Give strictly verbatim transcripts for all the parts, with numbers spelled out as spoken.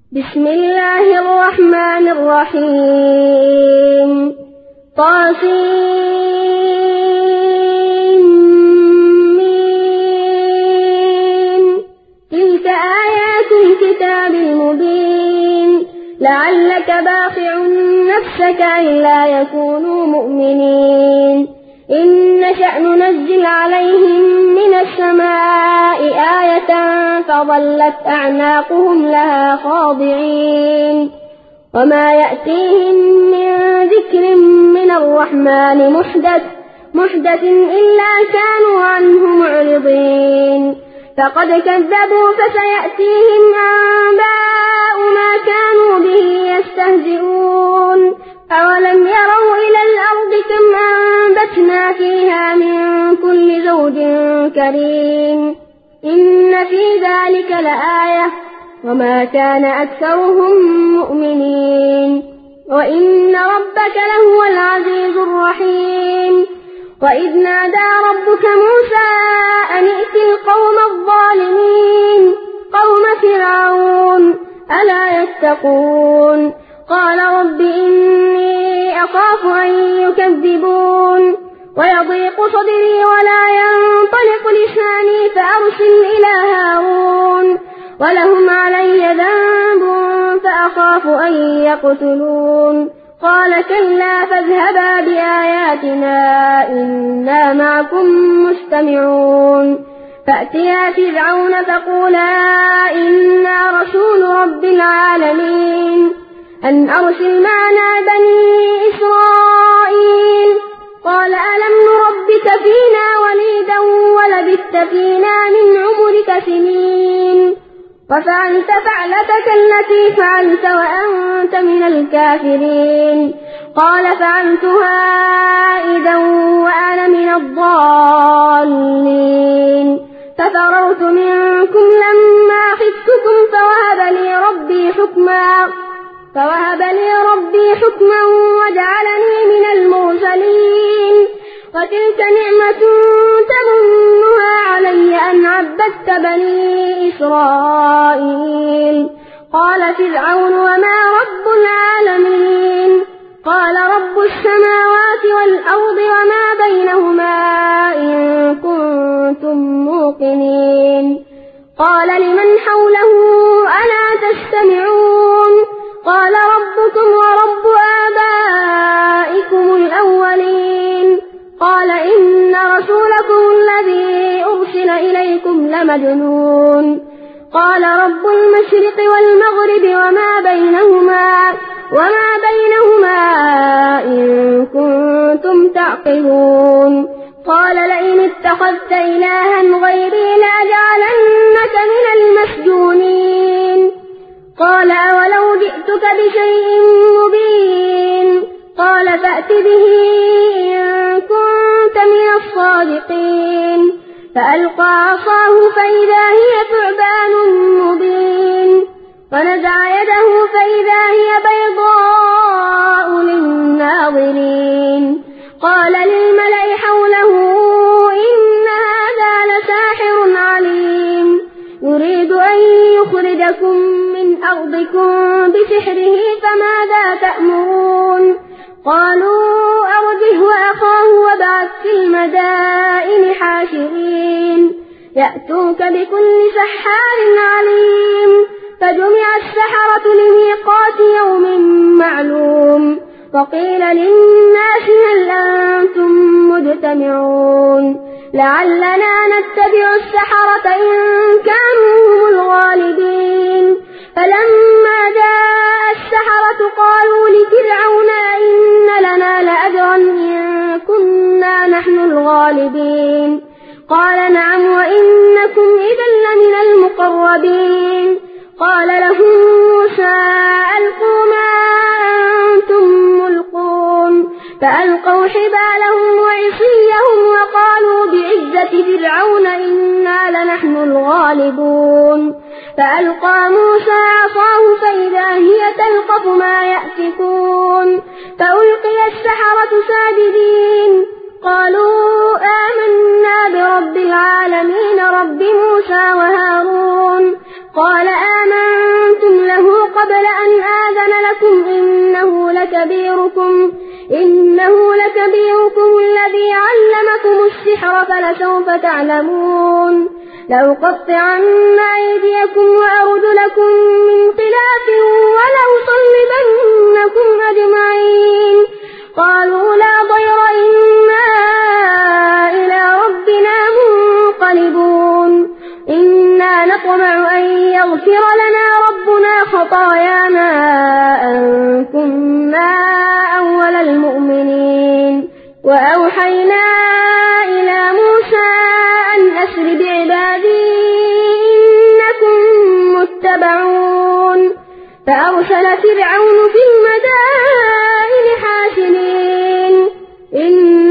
بسم الله الرحمن الرحيم طاسين تلك آيات الكتاب المبين لعلك باخع نفسك ألا يكونوا مؤمنين إن نشأ ننزل عليهم من السماء آية فظلت أعناقهم لها خاضعين وما يأتيهم من ذكر من الرحمن محدث محدث إلا كانوا عنه معرضين فقد كذبوا فسيأتيهم أنباء ما كانوا به يستهزئون أولم يروا إلى الأرض كم أنبتنا فيها من كل زوج كريم إن في ذلك لآية وما كان أكثرهم مؤمنين وإن ربك لهو العزيز الرحيم وإذ نادى ربك موسى أن ائت القوم الظالمين قوم فرعون ألا يتقون قال رب إني أخاف أن يكذبون ويضيق صدري ولا ينطلق لساني فأرسل إلى هارون ولهم علي ذنب فأخاف أن يقتلون قال كلا فاذهبا بآياتنا إنا معكم مستمعون فأتيا فرعون فقولا إنا رسول رب العالمين أن أرسل معنا بني إسرائيل قال ألم نربك فينا وليدا ولبثت فينا من عمرك سنين وفعلت فعلتك التي فعلت وأنت من الكافرين قال فعلتها إذا وأنا من الضالين ففررت منكم لما خفتكم فوهب لي ربي حكما فوهب لي ربي حكما وجعلني من المرسلين وتلك نعمة تمنها علي أن عبدت بني إسرائيل قال فرعون وما رب العالمين قال رب السماوات والأرض وما بينهما إن كنتم موقنين قال لمن حوله ألا تستمعون قال ربكم ورب آبائكم الأولين قال إن رسولكم الذي أرسل إليكم لمجنون قال رب المشرق والمغرب وما بينهما وما بينهما إن كنتم تعقلون قال لئن اتخذت إلها غيري لأجعلنك من المسجونين قال أولو جئتك بشيء مبين قال فأت به إن كنت من الصادقين فألقى عصاه فإذا هي ثعبان مبين ونزع يده فإذا هي بيضاء للناظرين قال للملأ حوله إن هذا لساحر عليم يريد أن يخرجكم من أرضكم بسحره فماذا تأمرون قالوا أرجه وأخاه وابعث في المدائن حاشرين يأتوك بكل سحار عليم فجمع السحرة لميقات يوم معلوم وقيل للناس هل أنتم مجتمعون لعلنا نتبع السحرة إن كانوا هم الغالبين فلما جاء السحرة قالوا لفرعون إن لنا لأجرا إن كنا نحن الغالبين قال نعم وإنكم إذا لمن المقربين قال لهم موسى ألقوا ما أنتم ملقون فألقوا حبالهم وعصيهم وقالوا بعزة فرعون إنا لنحن الغالبون فألقى موسى عصاه فإذا هي تلقف ما يأفكون فألقي السحرة ساجدين قالوا آمنا برب العالمين رب موسى وهارون قال آمنتم له قبل لكبيركم إنه لكبيركم الذي علمكم السحر فلسوف تعلمون لأقطعن أيديكم وأرجلكم من خلاف ولأصلبنكم أجمعين قالوا لا ضير إنا إلى ربنا منقلبون إنا نطمع أن يغفر لنا ربنا خطايانا أن كنا أول المؤمنين وأوحينا إلى موسى أن أسر بعبادي إنكم متبعون فأرسل فرعون في المدائن حاشرين إن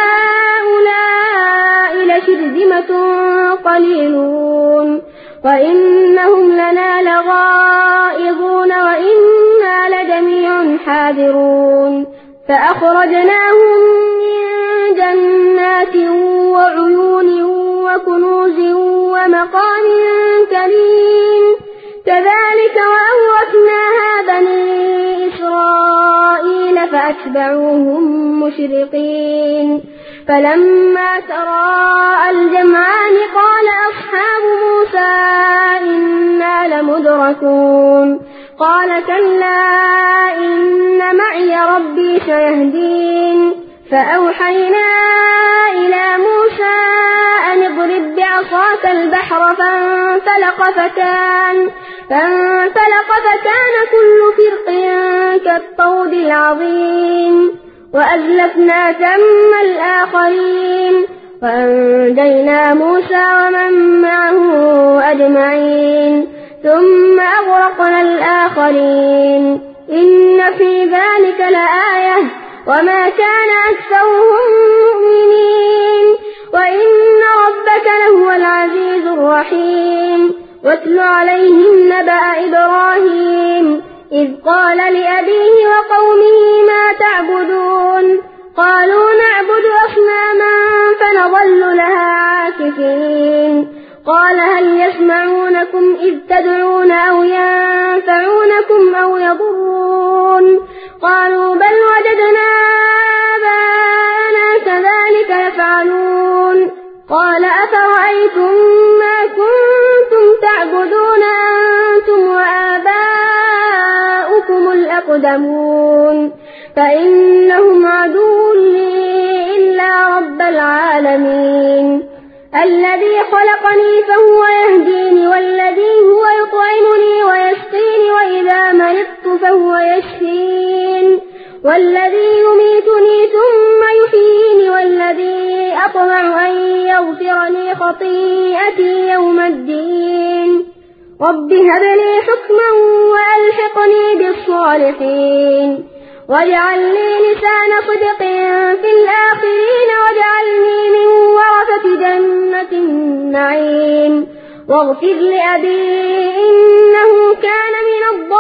هؤلاء لشرذمة قليلون وإنهم لنا لغائظون وإنا لجميع حاذرون فأخرجناهم من جنات وعيون وكنوز ومقام كريم كذلك وأورثناها بني إسرائيل فأتبعوهم مشرقين فلما تراءى الجمعان قال أصحاب موسى إنا لمدركون قال كلا إن معي ربي سيهدين فأوحينا إلى موسى أن اضرب بعصاك البحر فانفلق فتان فانفلق فتان كل فرق كالطود العظيم وأزلفنا ثم الآخرين وأنجينا موسى ومن معه أجمعين ثم أغرقنا الآخرين إن في ذلك لآية وما كان أكثرهم مؤمنين وإن ربك لهو العزيز الرحيم واتل عليهم نبأ إبراهيم إذ قال لأبيه وقومه ما تعبدون قالوا نعبد أصناما فنظل لها عاكفين قال هل يسمعونكم إذ تدعون أو ينفعونكم أو يضرون قالوا بل وجدنا آباءنا كذلك يفعلون قال أفرأيتم ما كنتم تعبدون أنتم وآباؤكم الأقدمون فإنهم عدو لي إلا رب العالمين الذي خلقني فهو يهديني والذي هو يطعمني ويسقيني وإذا مرضت فهو يشفين والذي يميتني ثم يحييني والذي أطمع أن يغفر لي خطيئتي يوم الدين رب هب لي حكما وألحقني بالصالحين واجعل لي لسان صدق في الآخرين واجعلني من ورثة جنة النعيم واغفر لأبي إنه كان من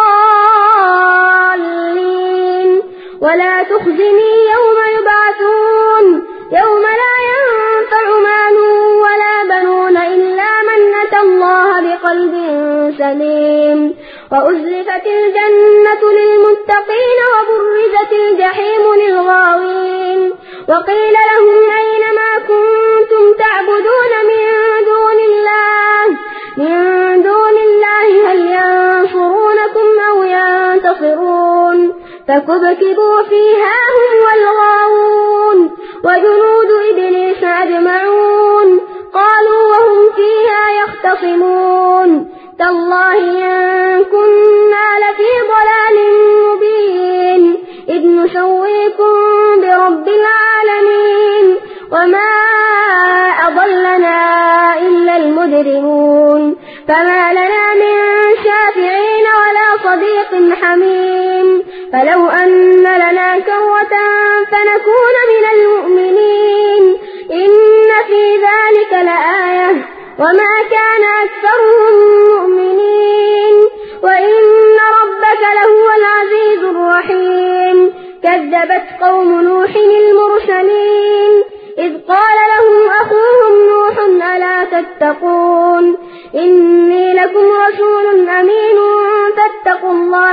الضالين ولا تخزني يوم يبعثون يوم لا ينفع مال ولا بنون إلا من أتى الله بقلب سليم وأزلفت الجنة للمتقين وبرزت الجحيم للغاوين وقيل لهم أين ما كنتم تعبدون من دون الله من دون الله هل ينصرونكم أو ينتصرون فكبكبوا فيها هم والغاوون وجنود إبليس أجمعون قالوا وهم فيها يختصمون تالله إن كنا لفي ضلال مبين إذ نسويكم برب العالمين وما أضلنا إلا المجرمون فما لنا من شافعين ولا صديق حميم فلو أن لنا كرة فنكون من المؤمنين إن في ذلك لآية وما كان أكثرهم مؤمنين وإن ربك لهو العزيز الرحيم كذبت قوم نوح المرسلين إذ قال لهم أخوهم نوح ألا تتقون إني لكم رسول أمين فاتقوا الله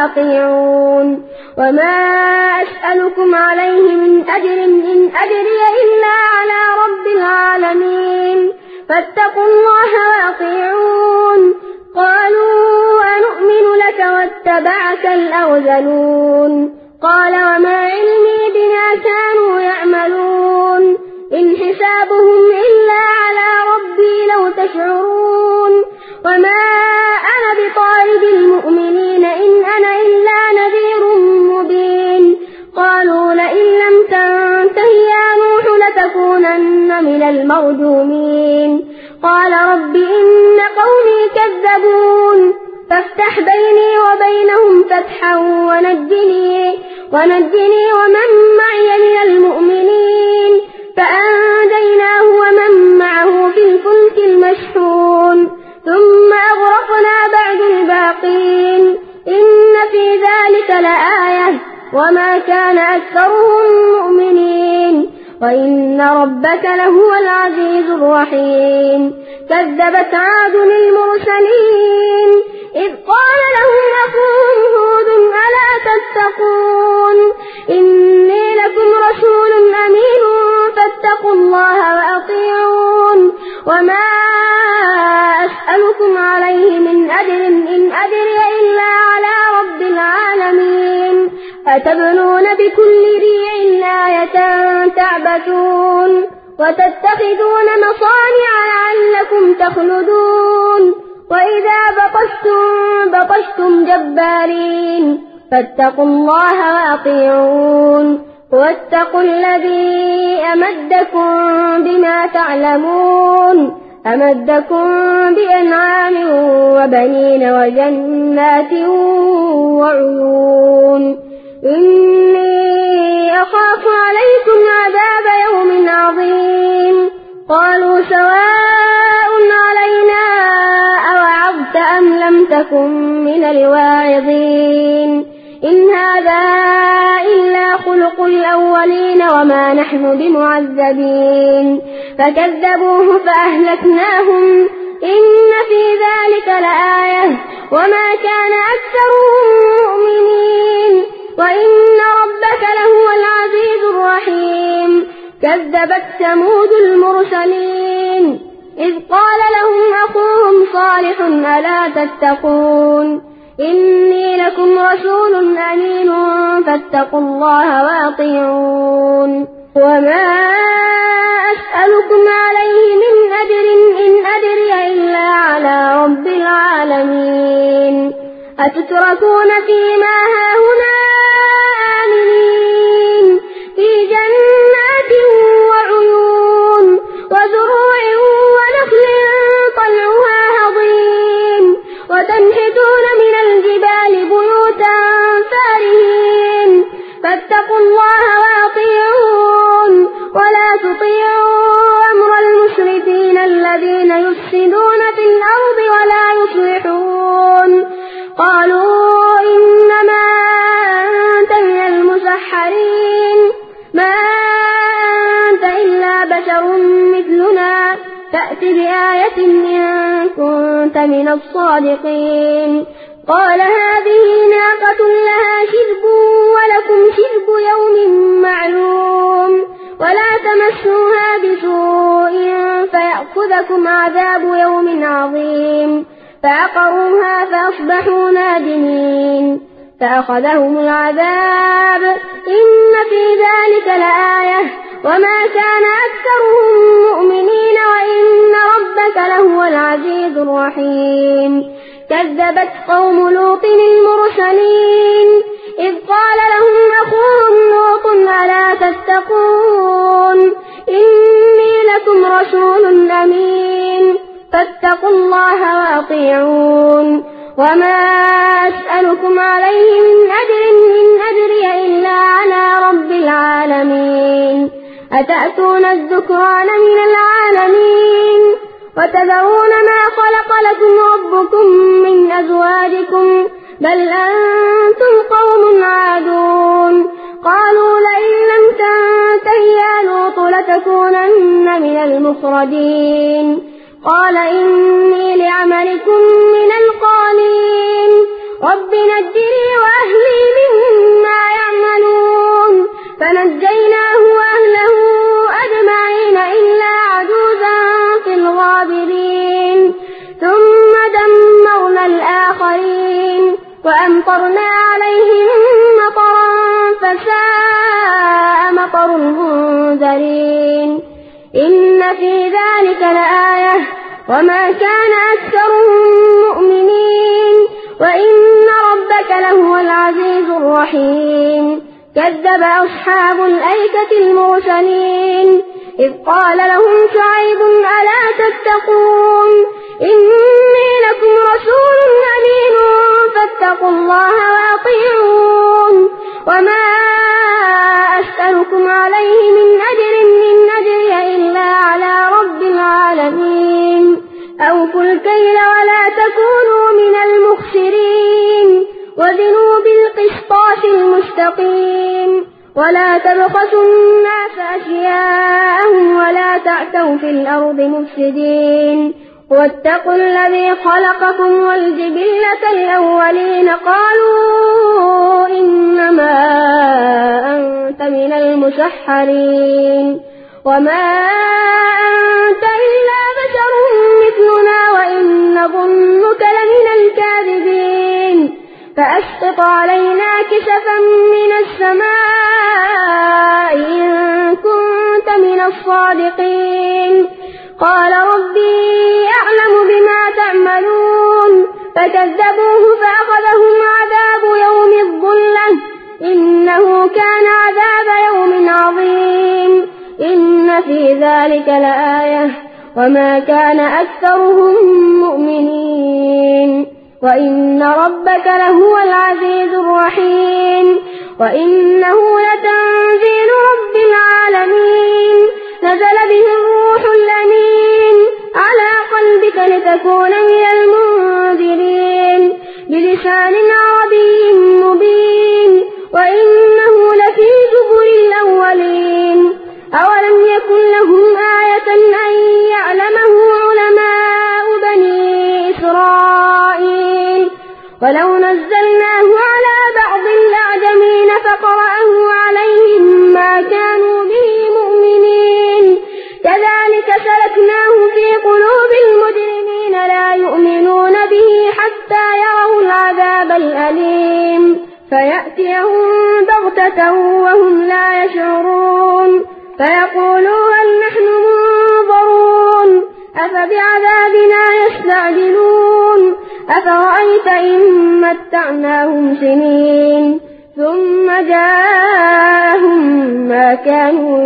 وأطيعون وما أسألكم عليه من أجر إن أجري إلا على رب العالمين فاتقوا الله وأطيعون قالوا أنؤمن لك واتبعك الأرذلون قال وما علمي بما كانوا يعملون إن حسابهم إلا على ربي لو تشعرون وما أنا بطارد المؤمنين إن أنا إلا نذير مبين قالوا لئن لم تنته يا نوح لتكونن من المرجومين قال رب إن قومي كذبون فافتح بيني وبينهم فتحا ونجني, ونجني ومن معي من المؤمنين فأنجيناه ومن معه في الفلك المشحون ثم أغرقنا بعد الباقين إن في ذلك لآية وما كان أكثرهم مؤمنين وإن ربك لهو العزيز الرحيم كذبت عاد المرسلين إذ قال لهم أخوهم هود ألا تتقون إني لكم رسول أمين فاتقوا الله وأطيعون وما أسألكم عليه من أجر إن أجري إلا على رب العالمين أتبنون بكل ريع آية تعبثون وتتخذون مصانع لعلكم تخلدون وإذا بطشتم بطشتم جبارين فاتقوا الله وأطيعون واتقوا الذي أمدكم بما تعلمون أمدكم بأنعام وبنين وجنات وعيون إني أخاف عليكم عذاب يوم عظيم قالوا سواء علينا أوعظت أم لم تكن من الواعظين إن هذا إلا خلق الأولين وما نحن بمعذبين فكذبوه فأهلكناهم إن في ذلك لآية وما كان أكثرهم مؤمنين وإن ربك لهو العزيز الرحيم كذبت ثمود المرسلين إذ قال لهم أخوهم صالح ألا تتقون إني لكم رسول أمين فاتقوا الله وأطيعون وما أسألكم عليه من أجر إن أجري إلا على رب العالمين أتتركون فيما هاهنا آمنين في جنات وعيون وزروع ونخل طلعها هضيم وتنحتون من الجبال بيوتا فارهين فاتقوا الله وأطيعون ولا تطيعوا أمر المسرفين الذين يفسدون في الأرض ولا يصلحون قالوا إنما أنت من المسحرين ما أنت إلا بشر مثلنا فأت بآية إن كنت من الصادقين قال هذه ناقة لها شرب ولكم شرب يوم معلوم ولا تمسوها بسوء فيأخذكم عذاب يوم عظيم فعقروها فأصبحوا نادمين فأخذهم العذاب إن في ذلك لآية وما كان أكثرهم مؤمنين وإن ربك لهو العزيز الرحيم كذبت قوم لوط المرسلين إذ قال لهم أخوهم لوط ألا تتقون إني لكم رسول أمين فاتقوا الله وأطيعون وما أسألكم عليه من أجر إن أجري إلا على رب العالمين أتأتون الذكران من العالمين وتذرون ما خلق لكم ربكم من أزواجكم بل أنتم قوم عادون قالوا لئن لم تنته يا لوط لتكونن من المخرجين قال إني لعملكم من القالين رب نجني وأهلي مما يعملون فنجيناه وأهله أجمعين إلا عجوزا في الغابرين ثم دمرنا الآخرين وأمطرنا عليهم مطرا فساء مطر المنذرين إن في ذلك لآية وما كان أكثرهم مؤمنين وإن ربك لهو العزيز الرحيم كذب أصحاب الأيكة المرسلين إذ قال لهم شعيب ألا تتقون إني لكم رسول أمين فاتقوا الله وأطيعون وما أسألكم عليه من أجر إن أجري إلا على رب العالمين أوفوا الكيل ولا تكونوا من المخسرين وزنوا بالقسطاس المستقيم ولا تبخسوا الناس أشياءهم ولا تعثوا في الأرض مفسدين واتقوا الذي خلقكم والجبلة الأولين قالوا إنما أنت من المسحرين وما أنت إلا بشر مثلنا وإن نظنك لمن الكاذبين فأسقط علينا كسفا من السماء إن كنت من الصادقين قال ربي أعلم بما تعملون فكذبوه فأخذهم عذاب يوم الظلة إنه كان عذاب يوم عظيم إن في ذلك لآية وما كان أكثرهم مؤمنين وإن ربك لهو العزيز الرحيم وإنه لتنزيل رب العالمين نزل به الروح الأمين على قلبك لتكون من المنذرين بلسان عربي مبين وإنه لفي زبر الأولين أولم يكن لهم آية أن يعلمه علماء بني إسرائيل ولو نزلناه على بعض الأعجمين فقرأه عليهم ما كانوا به مؤمنين كذلك سلكناه في قلوب المجرمين لا يؤمنون به حتى يروا العذاب الأليم فيأتيهم بغتة وهم لا يشعرون فيقولوا هل نحن منظرون أفبعذابنا يستعجلون أفرأيت إن متعناهم سنين ثم جاءهم ما كانوا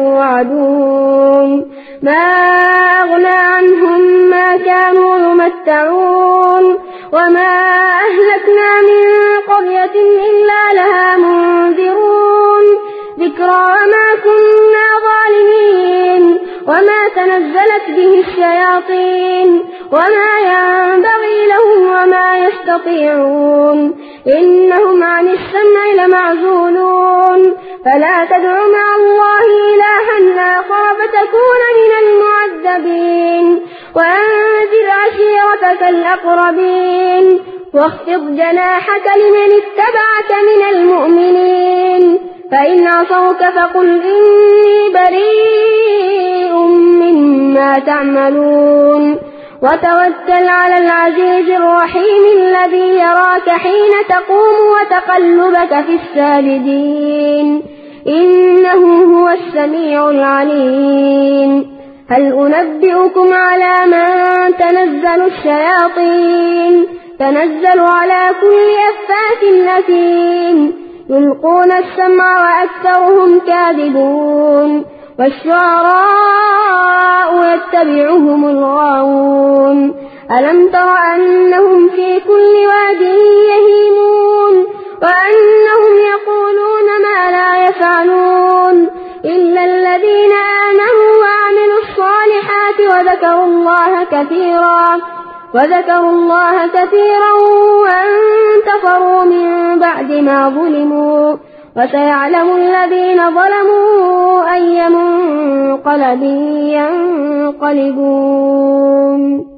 يوعدون ما أغنى عنهم ما كانوا يمتعون وما أهلكنا من قرية إلا لها منذرون ذكرى وما كنا ظالمين وما تنزلت به الشياطين وما ينبغي لهم وما يستطيعون إنهم عن السمع لمعزولون فلا تدع مع الله إلها آخر فتكون من المعذبين وأنذر عشيرتك الأقربين واخفض جناحك لمن اتبعك من المؤمنين فإن عصوك فقل إني بريء مما تعملون وتوكل على العزيز الرحيم الذي يراك حين تقوم وتقلبك في الساجدين إنه هو السميع العليم هل أنبئكم على من تنزل الشياطين تنزل على كل أفاك أثيم يلقون السمع وأكثرهم كاذبون والشعراء يتبعهم الغاوون ألم تر أنهم في كل واد يهيمون وأنهم يقولون ما لا يفعلون إلا الذين آمنوا وعملوا الصالحات وذكروا الله كثيرا وذكروا الله كثيرا وانتصروا من بعد ما ظلموا وسيعلم الذين ظلموا أي منقلب ينقلبون.